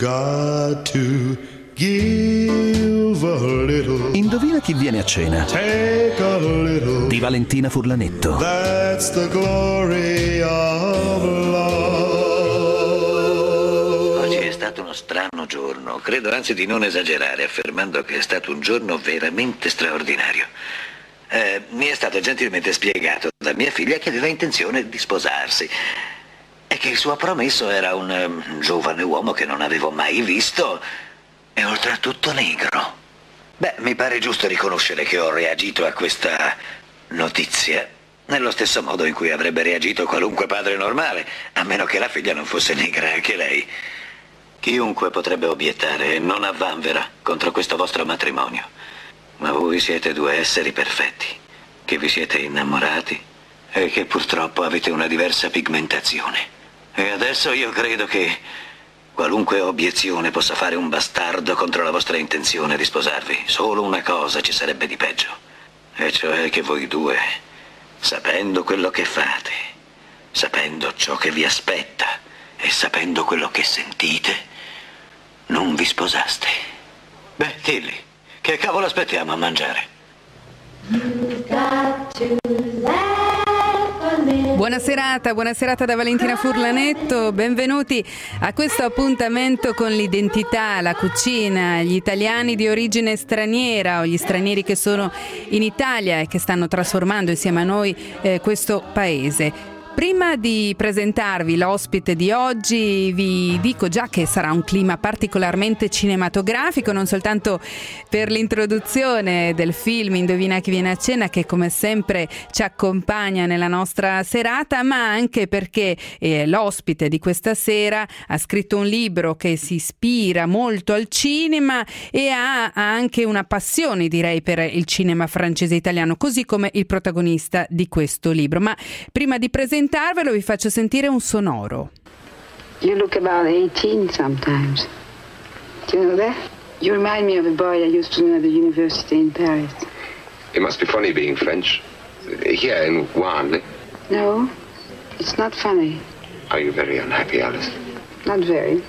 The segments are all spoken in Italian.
got to give a little. Indovina chi viene a cena? Take a little. Di Valentina Furlanetto. That's the glory of love. Oggi è stato uno strano giorno. Credo anzi di non esagerare affermando che è stato un giorno veramente straordinario. Mi è stato gentilmente spiegato da mia figlia che aveva intenzione di sposarsi e che il suo promesso era un giovane uomo che non avevo mai visto e oltretutto negro. Beh, mi pare giusto riconoscere che ho reagito a questa notizia nello stesso modo in cui avrebbe reagito qualunque padre normale, a meno che la figlia non fosse negra anche lei. Chiunque potrebbe obiettare non a vanvera contro questo vostro matrimonio. Ma voi siete due esseri perfetti, che vi siete innamorati e che purtroppo avete una diversa pigmentazione. E adesso io credo che qualunque obiezione possa fare un bastardo contro la vostra intenzione di sposarvi. Solo una cosa ci sarebbe di peggio, e cioè che voi due, sapendo quello che fate, sapendo ciò che vi aspetta e sapendo quello che sentite, non vi sposaste. Beh, Tilly, che cavolo aspettiamo a mangiare? Buona serata da Valentina Furlanetto, benvenuti a questo appuntamento con l'identità, la cucina, gli italiani di origine straniera o gli stranieri che sono in Italia e che stanno trasformando insieme a noi questo paese. Prima di presentarvi l'ospite di oggi vi dico già che sarà un clima particolarmente cinematografico, non soltanto per l'introduzione del film Indovina chi viene a cena, che come sempre ci accompagna nella nostra serata, ma anche perché l'ospite di questa sera ha scritto un libro che si ispira molto al cinema e ha anche una passione, direi, per il cinema francese e italiano, così come il protagonista di questo libro. Ma prima di presentarvelo vi faccio sentire un sonoro. You look about 18 sometimes. Do you know that? You remind me of a boy I used to know at the university in Paris. It must be funny being French. Here in Wuhan. No, it's not funny. Are you very unhappy, Alice? Not very.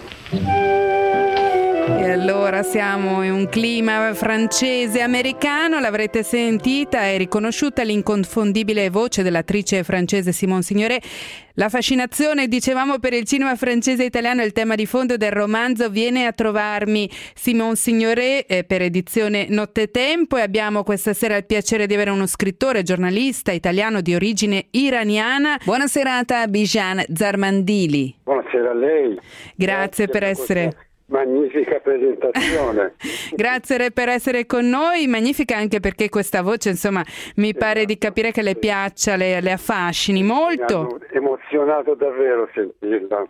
E allora siamo in un clima francese-americano, l'avrete sentita e riconosciuta l'inconfondibile voce dell'attrice francese Simone Signoret. La fascinazione, dicevamo, per il cinema francese e italiano è il tema di fondo del romanzo Viene a trovarmi Simone Signoret per edizione Nottetempo, e abbiamo questa sera il piacere di avere uno scrittore, giornalista italiano di origine iraniana. Buona serata Bijan Zarmandili. Buonasera a lei. Grazie per essere... Magnifica presentazione. Grazie per essere con noi, magnifica anche perché questa voce, insomma, mi pare di capire che le piaccia, le affascini molto. Mi hanno emozionato davvero sentirla.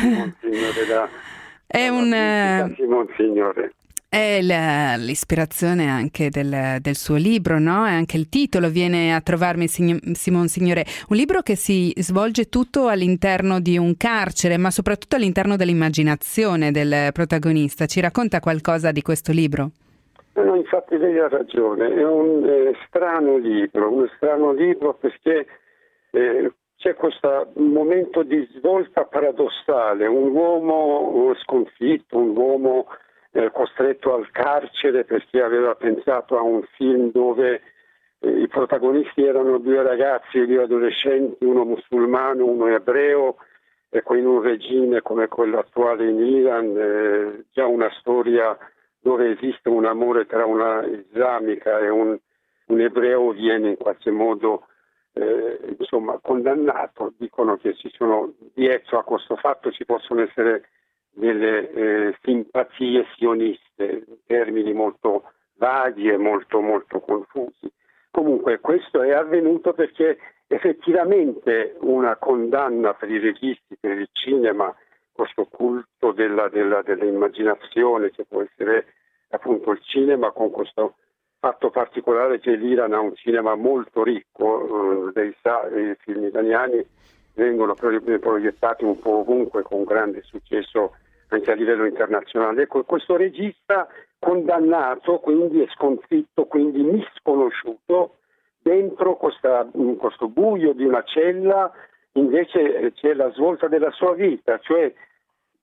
È un Monsignore. È l'ispirazione anche del suo libro, no? E anche il titolo Viene a trovarmi Simone Signoret, un libro che si svolge tutto all'interno di un carcere, ma soprattutto all'interno dell'immaginazione del protagonista. Ci racconta qualcosa di questo libro? No, infatti lei ha ragione, è un strano libro perché c'è questo momento di svolta paradossale, un uomo sconfitto, un uomo costretto al carcere perché aveva pensato a un film dove i protagonisti erano due ragazzi, due adolescenti, uno musulmano, uno ebreo, ecco, in un regime come quello attuale in Iran, già una storia dove esiste un amore tra una islamica e un ebreo viene in qualche modo condannato. Dicono che ci sono dietro a questo fatto ci possono essere delle simpatie sioniste, termini molto vaghi e molto molto confusi. Comunque questo è avvenuto perché effettivamente una condanna per i registi, per il cinema, questo culto dell'immaginazione che può essere appunto il cinema, con questo fatto particolare che l'Iran ha un cinema molto ricco, lei sa, i film italiani vengono proiettati un po' ovunque con grande successo anche a livello internazionale. Ecco, questo regista condannato, quindi è sconfitto, quindi misconosciuto, dentro questo buio di una cella invece c'è la svolta della sua vita, cioè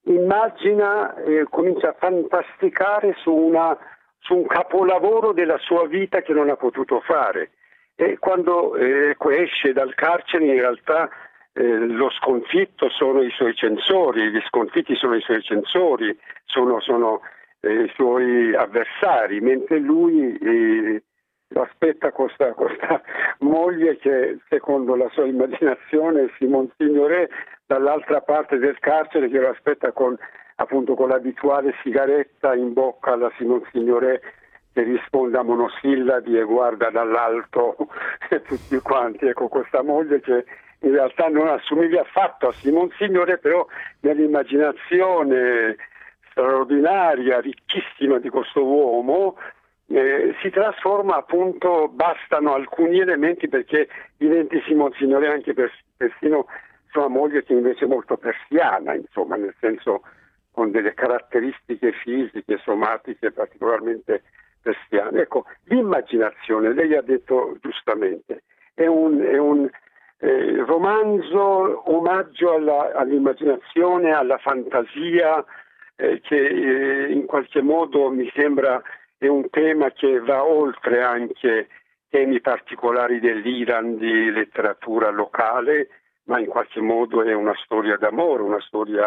immagina, comincia a fantasticare su un capolavoro della sua vita che non ha potuto fare. E quando esce dal carcere, in realtà lo sconfitto sono i suoi censori, gli sconfitti sono i suoi censori, sono i suoi avversari, mentre lui lo aspetta questa moglie che, secondo la sua immaginazione, Simone Signoret, dall'altra parte del carcere, che lo aspetta con l'abituale sigaretta in bocca alla Simone Signoret, che risponde a monosillabi e guarda dall'alto tutti quanti. Ecco, questa moglie che in realtà non assomiglia affatto a Simone Signoret, però nell'immaginazione straordinaria, ricchissima di questo uomo, si trasforma, appunto, bastano alcuni elementi perché diventi Simone Signoret, anche persino sua moglie, che invece è molto persiana, insomma, nel senso, con delle caratteristiche fisiche, somatiche particolarmente persiane. Ecco, l'immaginazione, lei ha detto giustamente, è un romanzo omaggio all'immaginazione, alla fantasia, che in qualche modo mi sembra è un tema che va oltre anche temi particolari dell'Iran, di letteratura locale, ma in qualche modo è una storia d'amore, una storia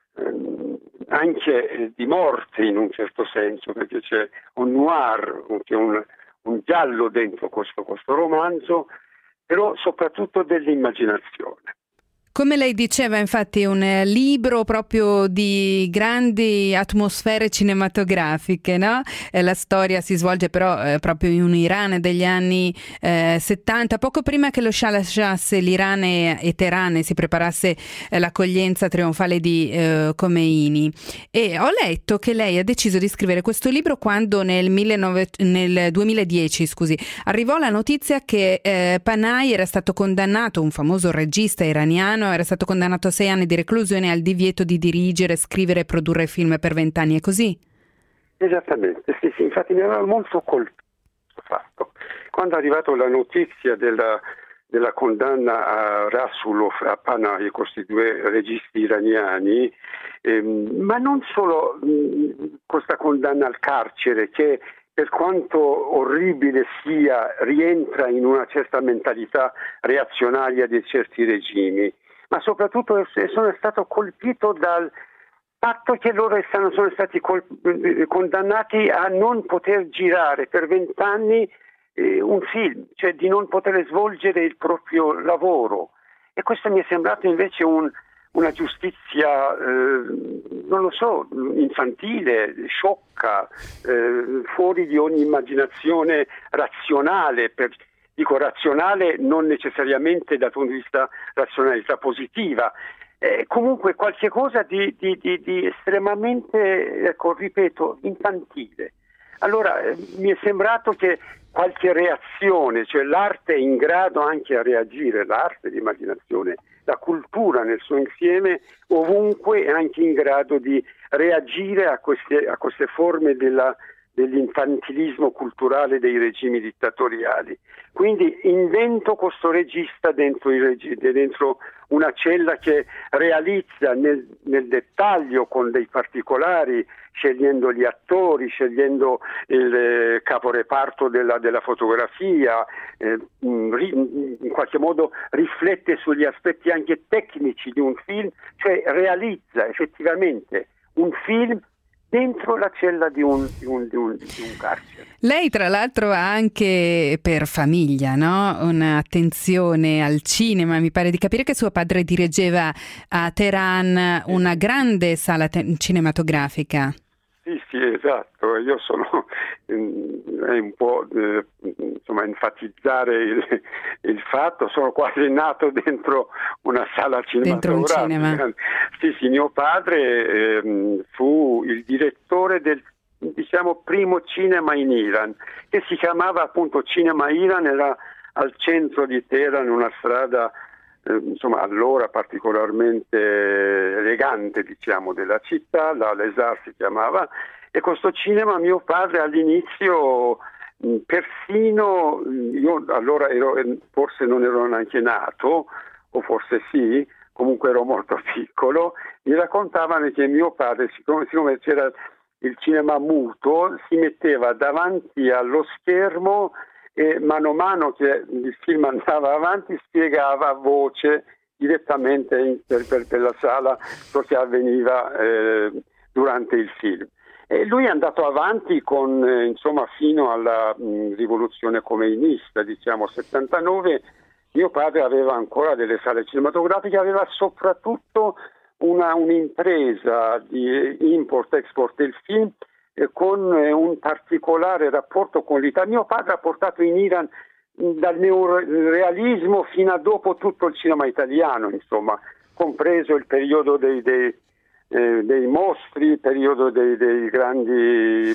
anche di morte in un certo senso, perché c'è un noir, un giallo dentro questo romanzo, però soprattutto dell'immaginazione. Come lei diceva, infatti, è un libro proprio di grandi atmosfere cinematografiche, no? La storia si svolge però proprio in un Iran degli anni 70, poco prima che lo Shah lasciasse l'Iran e Teheran e si preparasse l'accoglienza trionfale di Khomeini. E ho letto che lei ha deciso di scrivere questo libro quando nel 2010, arrivò la notizia che Panahi era stato condannato, un famoso regista iraniano, era stato condannato a 6 anni di reclusione al divieto di dirigere, scrivere e produrre film per 20 anni, è così? Esattamente, sì, infatti mi aveva molto colpito questo fatto. Quando è arrivata la notizia della condanna a Rasulov, a Panahi, questi due registi iraniani, ma non solo questa condanna al carcere, che per quanto orribile sia, rientra in una certa mentalità reazionaria di certi regimi, ma soprattutto sono stato colpito dal fatto che loro sono stati condannati a non poter girare per 20 anni un film, cioè di non poter svolgere il proprio lavoro. E questo mi è sembrato invece una giustizia, non lo so, infantile, sciocca, fuori di ogni immaginazione razionale. Dico razionale non necessariamente dal punto di vista razionalità positiva, comunque qualche cosa di estremamente, ecco, ripeto, infantile. Allora mi è sembrato che qualche reazione, cioè l'arte è in grado anche a reagire, l'arte, l'immaginazione, la cultura nel suo insieme, ovunque è anche in grado di reagire a queste forme dell'infantilismo culturale dei regimi dittatoriali. Quindi invento questo regista dentro una cella che realizza nel dettaglio, con dei particolari, scegliendo gli attori, scegliendo il caporeparto della fotografia, in qualche modo riflette sugli aspetti anche tecnici di un film, cioè realizza effettivamente un film dentro la cella di un carcere. Lei tra l'altro ha anche per famiglia, no? Un'attenzione al cinema. Mi pare di capire che suo padre dirigeva a Teheran una grande sala cinematografica. Sì, esatto. Io sono un po' enfatizzare il fatto, sono quasi nato dentro una sala cinematografica. Dentro un cinema. Sì, mio padre fu il direttore del, primo cinema in Iran, che si chiamava appunto Cinema Iran, era al centro di Teheran, una strada allora particolarmente elegante, della città, la Lesar si chiamava, e questo cinema mio padre all'inizio, persino io allora forse non ero neanche nato, o forse sì, comunque ero molto piccolo, mi raccontavano che mio padre, siccome c'era il cinema muto, si metteva davanti allo schermo e mano a mano che il film andava avanti spiegava a voce direttamente per la sala ciò che avveniva durante il film. E lui è andato avanti fino alla rivoluzione comeinista, diciamo 79. Mio padre aveva ancora delle sale cinematografiche, aveva soprattutto un'impresa di import-export del film con un particolare rapporto con l'Italia. Mio padre ha portato in Iran dal neorealismo fino a dopo tutto il cinema italiano, insomma, compreso il periodo dei mostri, il periodo dei grandi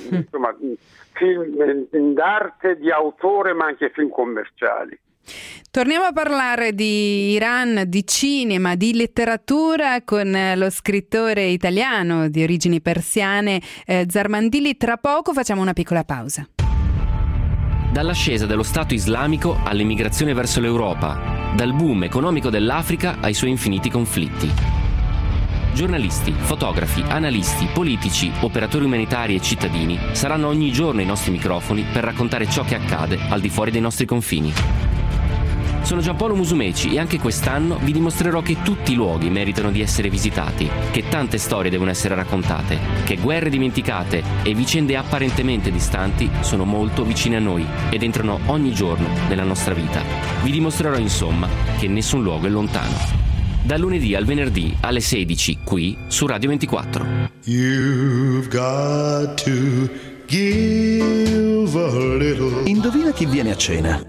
film d'arte, di autore, ma anche film commerciali. Torniamo a parlare di Iran, di cinema, di letteratura con lo scrittore italiano di origini persiane Zarmandili. Tra poco facciamo una piccola pausa. Dall'ascesa dello Stato islamico all'emigrazione verso l'Europa, dal boom economico dell'Africa ai suoi infiniti conflitti. Giornalisti, fotografi, analisti, politici, operatori umanitari e cittadini saranno ogni giorno ai nostri microfoni per raccontare ciò che accade al di fuori dei nostri confini. Sono Giampaolo Musumeci e anche quest'anno vi dimostrerò che tutti i luoghi meritano di essere visitati, che tante storie devono essere raccontate, che guerre dimenticate e vicende apparentemente distanti sono molto vicine a noi ed entrano ogni giorno nella nostra vita. Vi dimostrerò insomma che nessun luogo è lontano. Dal lunedì al venerdì alle 16 qui su Radio 24. You've got to give a little. Indovina chi viene a cena?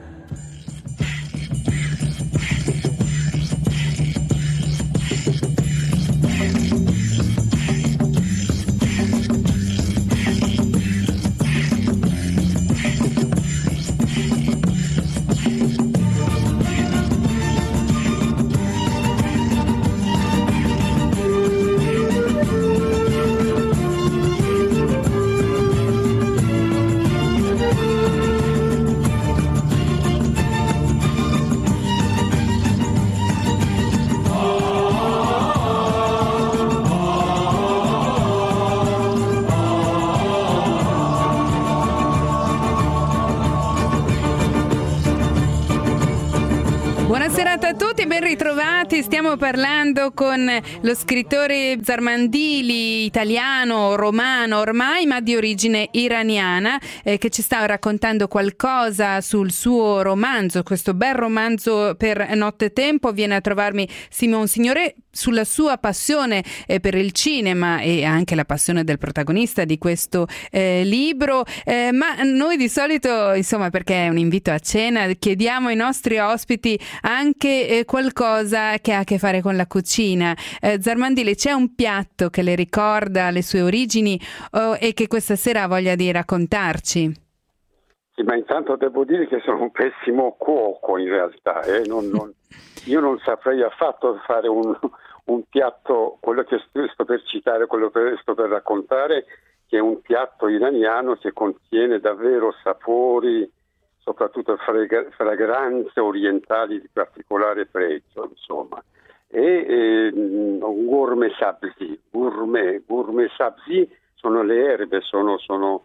Buonasera a tutti, ben ritrovati. Stiamo parlando con lo scrittore Zarmandili, italiano, romano ormai, ma di origine iraniana, che ci sta raccontando qualcosa sul suo romanzo, questo bel romanzo per nottetempo. Viene a trovarmi Simon Signoret sulla sua passione per il cinema e anche la passione del protagonista di questo libro, ma noi di solito, insomma, perché è un invito a cena, chiediamo ai nostri ospiti anche qualcosa che ha a che fare con la cucina. Zarmandili, c'è un piatto che le ricorda le sue origini e che questa sera ha voglia di raccontarci? Sì, ma intanto devo dire che sono un pessimo cuoco in realtà, io non saprei affatto fare un piatto, quello che sto per citare, quello che sto per raccontare, che è un piatto iraniano che contiene davvero sapori, soprattutto fragranze orientali di particolare pregio, insomma. E un gourmet sabzi. Gourmet sabzi sono le erbe, sono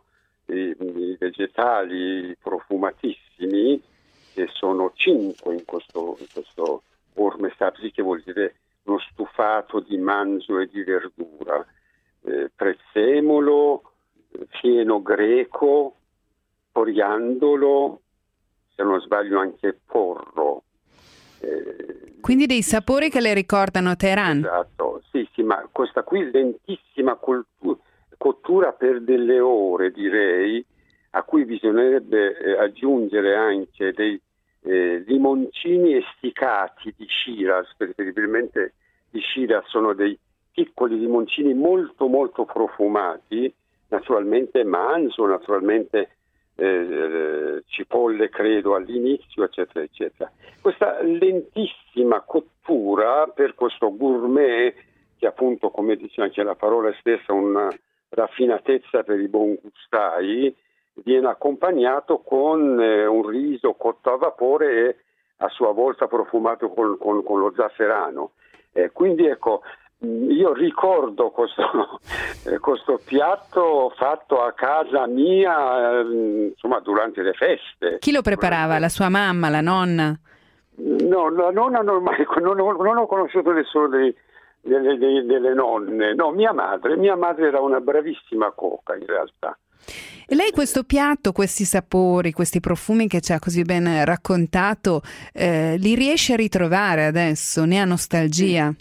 i vegetali profumatissimi, che sono 5 in questo gourmet sabzi, che vuol dire uno stufato di manzo e di verdura, prezzemolo, fieno greco, coriandolo, se non sbaglio anche porro. Quindi dei sapori che le ricordano Teheran. Esatto, sì, ma questa qui lentissima cottura per delle ore, direi, a cui bisognerebbe aggiungere anche dei limoncini essiccati di Shiraz, preferibilmente di Shiraz, sono dei piccoli limoncini molto molto profumati, naturalmente manzo, naturalmente cipolle credo all'inizio, eccetera eccetera. Questa lentissima cottura per questo gourmet, che appunto, come dice anche la parola stessa, una raffinatezza per i buon gustai, viene accompagnato con un riso cotto a vapore e a sua volta profumato con lo zafferano. Quindi ecco, io ricordo questo piatto fatto a casa mia, insomma, durante le feste. Chi lo preparava? La sua mamma, la nonna? No, la nonna non ho conosciuto nessuno delle nonne. No, mia madre era una bravissima cuoca in realtà. E lei questo piatto, questi sapori, questi profumi che ci ha così ben raccontato, li riesce a ritrovare adesso? Ne ha nostalgia?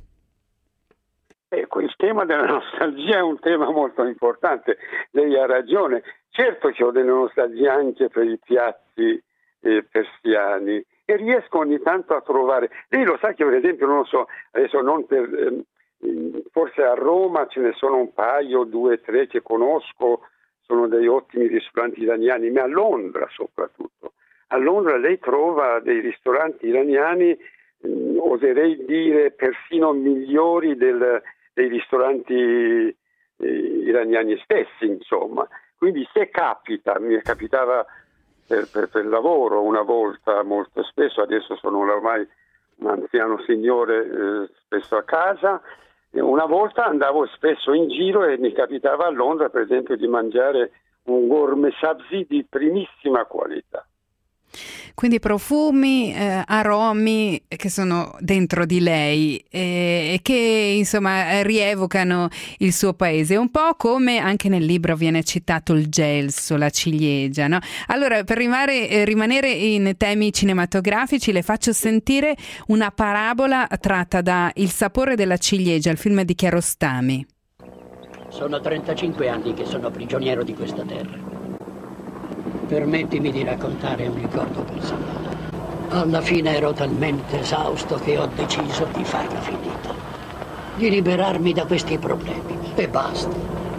Ecco, il tema della nostalgia è un tema molto importante, lei ha ragione. Certo che ho delle nostalgie anche per i piatti persiani e riesco ogni tanto a trovare. Lei lo sa che per esempio, non lo so, adesso non per, forse a Roma ce ne sono un paio, 2, 3 che conosco, sono dei ottimi ristoranti iraniani, ma a Londra soprattutto. A Londra lei trova dei ristoranti iraniani, oserei dire persino migliori dei ristoranti iraniani stessi, insomma. Quindi se capita, mi capitava per lavoro una volta molto spesso, adesso sono ormai un anziano signore spesso a casa, una volta andavo spesso in giro e mi capitava a Londra per esempio di mangiare un gourmet sabzi di primissima qualità. Quindi profumi, aromi che sono dentro di lei e che insomma rievocano il suo paese, un po' come anche nel libro viene citato il gelso, la ciliegia, no? Allora, per rimanere in temi cinematografici, le faccio sentire una parabola tratta da Il sapore della ciliegia, il film di Kiarostami. Sono 35 anni che sono prigioniero di questa terra. Permettimi di raccontare un ricordo personale. Alla fine ero talmente esausto che ho deciso di farla finita. Di liberarmi da questi problemi. E basta.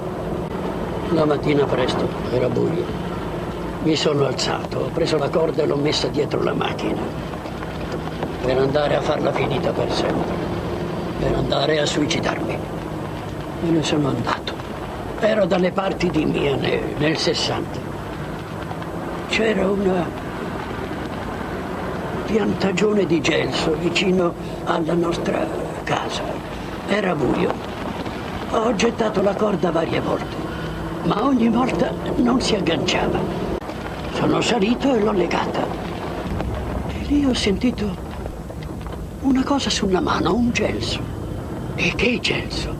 La mattina presto, era buio. Mi sono alzato, ho preso la corda e l'ho messa dietro la macchina. Per andare a farla finita per sempre. Per andare a suicidarmi. Me ne sono andato. Ero dalle parti di Miane, nel 60. C'era una piantagione di gelso vicino alla nostra casa. Era buio. Ho gettato la corda varie volte, ma ogni volta non si agganciava. Sono salito e l'ho legata. E lì ho sentito una cosa sulla mano, un gelso. E che gelso!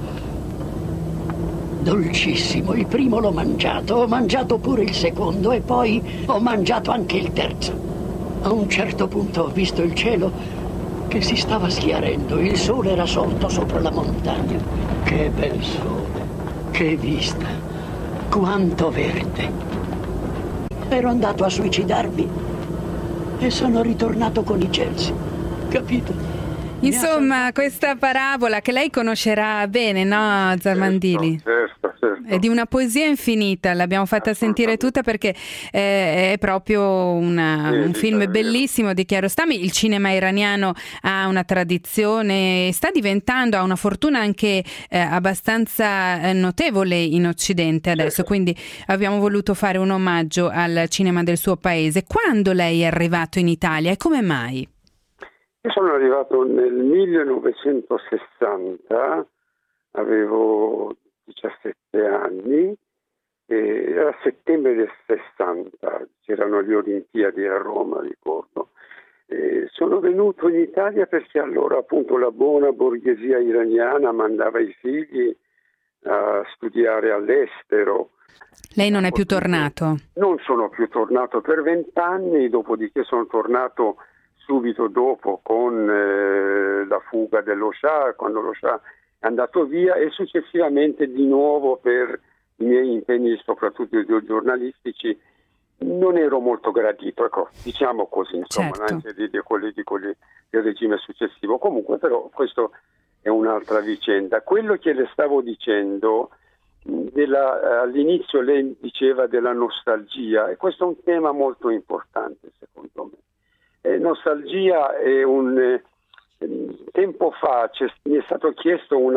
Dolcissimo, il primo l'ho mangiato, ho mangiato pure il secondo e poi ho mangiato anche il terzo. A un certo punto ho visto il cielo che si stava schiarendo, il sole era sorto sopra la montagna. Che bel sole, che vista, quanto verde. Ero andato a suicidarmi e sono ritornato con i gelsi, capito? Insomma, questa parabola che lei conoscerà bene, no, Zarmandili? Certo. È di una poesia infinita, l'abbiamo fatta sentire tutta perché è proprio un film bellissimo di Kiarostami. Il cinema iraniano ha una tradizione, sta diventando, ha una fortuna anche abbastanza notevole in Occidente adesso, quindi abbiamo voluto fare un omaggio al cinema del suo paese. Quando lei è arrivato in Italia e come mai? Io sono arrivato nel 1960, avevo 17 anni, era settembre del 60, c'erano le Olimpiadi a Roma, ricordo. Sono venuto in Italia perché allora appunto la buona borghesia iraniana mandava i figli a studiare all'estero. Lei non è più tornato? Non sono più tornato per 20 anni, dopodiché sono tornato subito dopo con la fuga dello Shah, quando lo Shah è andato via, e successivamente di nuovo per i miei impegni soprattutto giornalistici non ero molto gradito, ecco, diciamo così, insomma, certo. Anche di quelli del regime successivo. Comunque però questo è un'altra vicenda. Quello che le stavo dicendo, all'inizio lei diceva della nostalgia, e questo è un tema molto importante secondo me. Nostalgia è tempo fa mi è stato chiesto un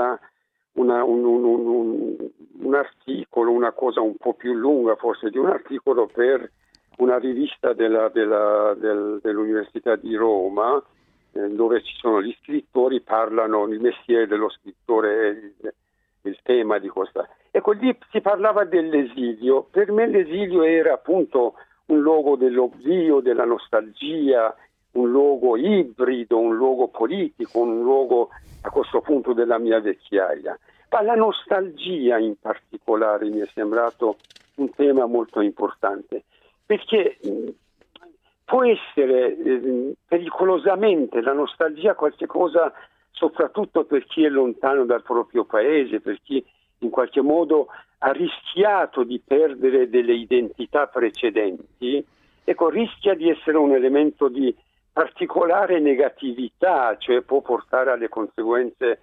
articolo, una cosa un po' più lunga forse di un articolo per una rivista dell'Università di Roma, dove ci sono gli scrittori, parlano il mestiere dello scrittore, il tema di questa. Ecco, lì si parlava dell'esilio. Per me l'esilio era appunto un luogo dell'oblio, della nostalgia, un luogo ibrido, un luogo politico, un luogo a questo punto della mia vecchiaia. Ma la nostalgia in particolare mi è sembrato un tema molto importante, perché può essere pericolosamente la nostalgia qualche cosa, soprattutto per chi è lontano dal proprio paese, per chi in qualche modo ha rischiato di perdere delle identità precedenti, ecco, rischia di essere un elemento di particolare negatività, cioè può portare alle conseguenze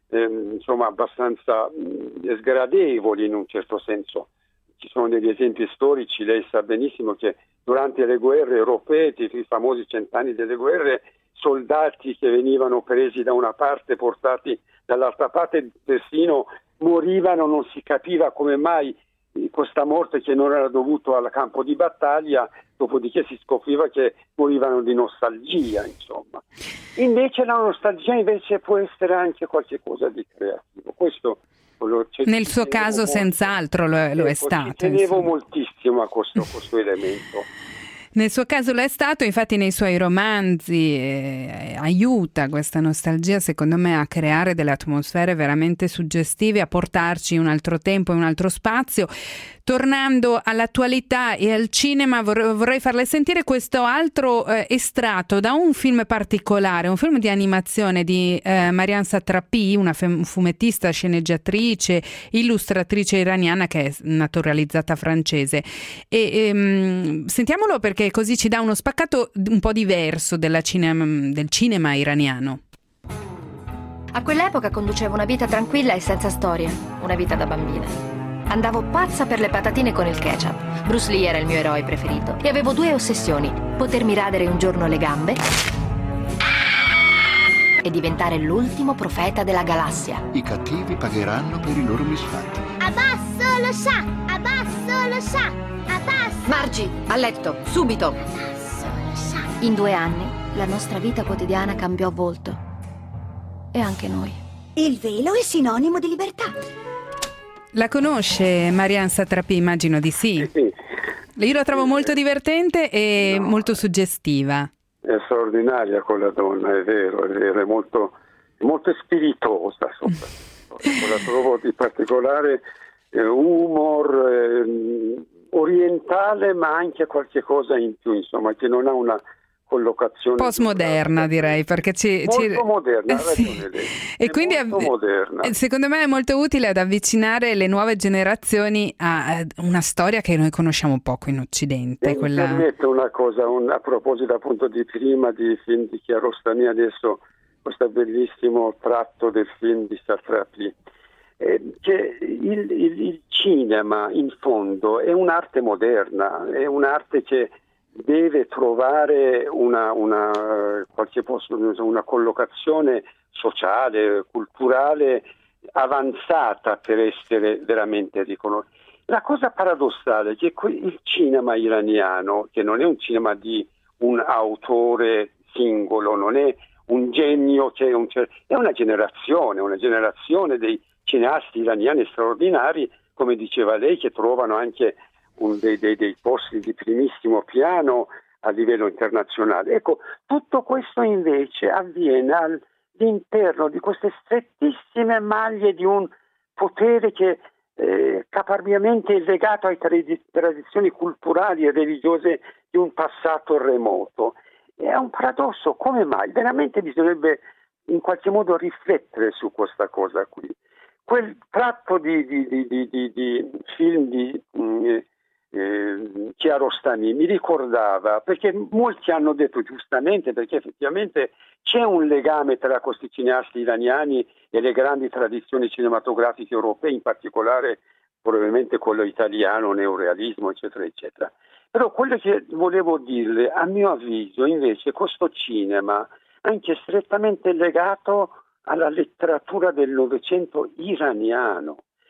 abbastanza sgradevoli in un certo senso. Ci sono degli esempi storici, lei sa benissimo che durante le guerre europee, i famosi 100 anni delle guerre, soldati che venivano presi da una parte, portati dall'altra parte, persino morivano, non si capiva come mai questa morte, che non era dovuta al campo di battaglia, dopodiché si scopriva che morivano di nostalgia, insomma. Invece la nostalgia invece può essere anche qualche cosa di creativo. Questo nel suo caso senz'altro lo è stato. Ci tenevo moltissimo a questo elemento. Nel suo caso lo è stato, infatti nei suoi romanzi aiuta questa nostalgia, secondo me, a creare delle atmosfere veramente suggestive, a portarci in un altro tempo, in un altro spazio. Tornando all'attualità e al cinema, vorrei farle sentire questo altro estratto da un film particolare, un film di animazione di Marianne Satrapi, una fumettista, sceneggiatrice, illustratrice iraniana che è naturalizzata francese. Sentiamolo perché così ci dà uno spaccato un po' diverso del cinema iraniano. A quell'epoca conducevo una vita tranquilla e senza storie, una vita da bambina. Andavo pazza per le patatine con il ketchup. Bruce Lee era il mio eroe preferito. E avevo 2 ossessioni: potermi radere un giorno le gambe e diventare l'ultimo profeta della galassia. I cattivi pagheranno per i loro misfatti. Abbasso lo sa! Abbasso lo sa! Abbasso! Margie, a letto, subito! Abbasso lo sa! In 2 anni la nostra vita quotidiana cambiò volto. E anche noi. Il velo è sinonimo di libertà. La conosce Marianne Satrapi? Immagino di sì. Sì. Io la trovo molto divertente e molto suggestiva. È straordinaria quella donna, è vero, è molto spiritosa. La trovo di particolare humor orientale, ma anche qualche cosa in più, insomma, che non ha una collocazione postmoderna, direi, perché molto moderna, ha ragione lei. E quindi moderna. Secondo me è molto utile ad avvicinare le nuove generazioni a una storia che noi conosciamo poco in Occidente. Mi permetto una cosa, a proposito appunto di prima di film di Kiarostami, adesso questo bellissimo tratto del film di Satrapi, che il cinema in fondo è un'arte moderna, è un'arte che deve trovare una collocazione sociale, culturale avanzata per essere veramente riconosciuta. La cosa paradossale è che il cinema iraniano, che non è un cinema di un autore singolo, non è un genio, è una generazione dei cineasti iraniani straordinari, come diceva lei, che trovano anche dei posti di primissimo piano a livello internazionale. Ecco, tutto questo invece avviene all'interno di queste strettissime maglie di un potere che caparbiamente è legato alle tradizioni culturali e religiose di un passato remoto. È un paradosso, come mai? Veramente bisognerebbe in qualche modo riflettere su questa cosa qui. Quel tratto di film di Kiarostami mi ricordava, perché molti hanno detto giustamente, perché effettivamente c'è un legame tra questi cineasti iraniani e le grandi tradizioni cinematografiche europee, in particolare probabilmente quello italiano, neorealismo, eccetera, eccetera. Però quello che volevo dirle, a mio avviso, invece, questo cinema anche strettamente legato alla letteratura del Novecento iraniano.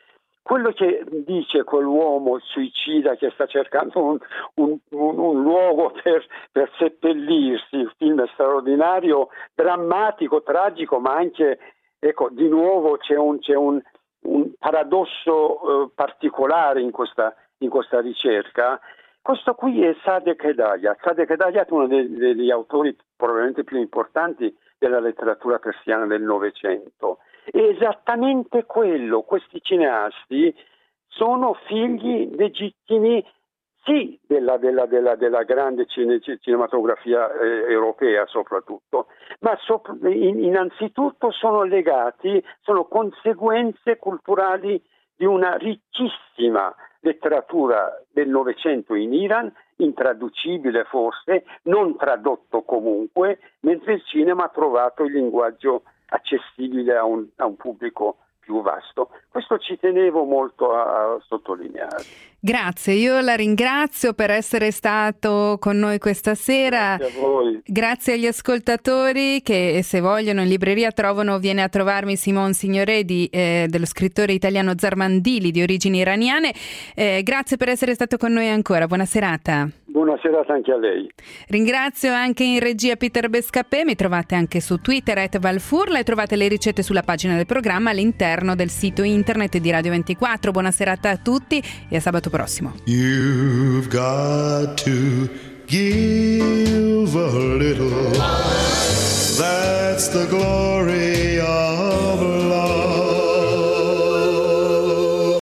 quello che dice quell'uomo suicida che sta cercando un luogo per seppellirsi, il film è straordinario, drammatico, tragico, ma anche, ecco, di nuovo c'è un paradosso particolare in questa ricerca. Questo qui è Sadek Hedayat. Sadek Hedayat è uno degli autori probabilmente più importanti della letteratura persiana del Novecento. È esattamente quello, questi cineasti sono figli legittimi sì della grande cinematografia europea soprattutto, ma innanzitutto sono conseguenze culturali di una ricchissima letteratura del Novecento in Iran, intraducibile forse, non tradotto comunque, mentre il cinema ha trovato il linguaggio accessibile a un pubblico più vasto. Questo ci tenevo molto a sottolineare. Grazie, io la ringrazio per essere stato con noi questa sera. Grazie a voi. Grazie agli ascoltatori che, se vogliono, in libreria viene a trovarmi Simon Signoredi, dello scrittore italiano Zarmandili di origini iraniane. Grazie per essere stato con noi ancora, buona serata. Buona serata anche a lei. Ringrazio anche in regia Peter Bescapè, mi trovate anche su Twitter @Valfurla e trovate le ricette sulla pagina del programma all'interno del sito internet di Radio 24. Buona serata a tutti e a sabato prossimo. You've got to give a little. That's the glory of